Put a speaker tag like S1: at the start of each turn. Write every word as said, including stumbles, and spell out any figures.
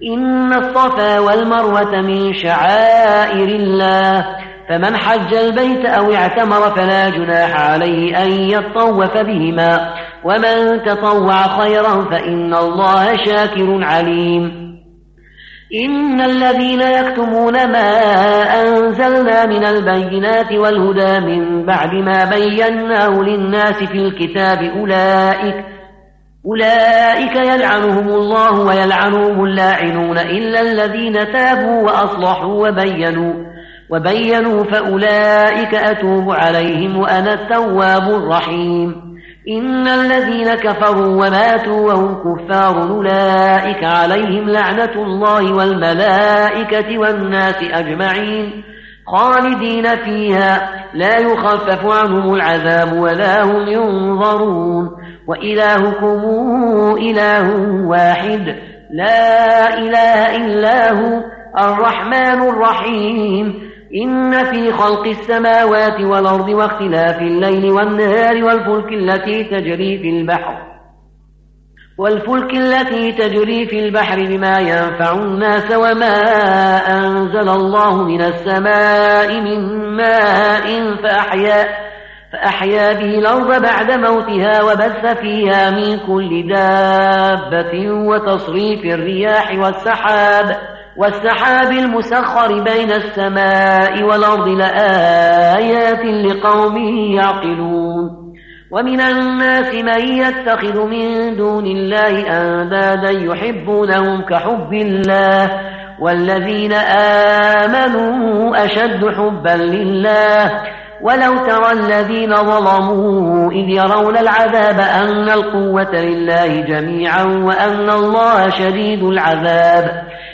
S1: إن الصفا والمروة من شعائر الله فمن حج البيت أو اعتمر فلا جناح عليه أن يطوف بهما ومن تطوع خيرا فإن الله شاكر عليم. إن الذين يكتمون ما أنزلنا من البينات والهدى من بعد ما بيناه للناس في الكتاب أولئك أولئك يلعنهم الله ويلعنهم اللاعنون إلا الذين تابوا وأصلحوا وبينوا وبينوا فأولئك أتوب عليهم وأنا التواب الرحيم. إن الذين كفروا وماتوا وهم كفار أولئك عليهم لعنة الله والملائكة والناس أجمعين خالدين فيها لا يخفف عنهم العذاب ولا هم ينظرون. وإلهكم إله واحد لا إله إلا هو الرحمن الرحيم. إن في خلق السماوات والأرض واختلاف الليل والنهار والفلك التي تجري في البحر والفلك التي تجري في البحر بما ينفع الناس وما أنزل الله من السماء من ماء فأحيا فأحيا به الأرض بعد موتها وبث فيها من كل دابة وتصريف الرياح والسحاب والسحاب المسخر بين السماء والأرض لآيات لقوم يعقلون. ومن الناس من يتخذ من دون الله أندادا يحبونهم كحب الله والذين آمنوا أشد حبا لله. ولو ترى الذين ظلموا إذ يرون العذاب أن القوة لله جميعا وأن الله شديد العذاب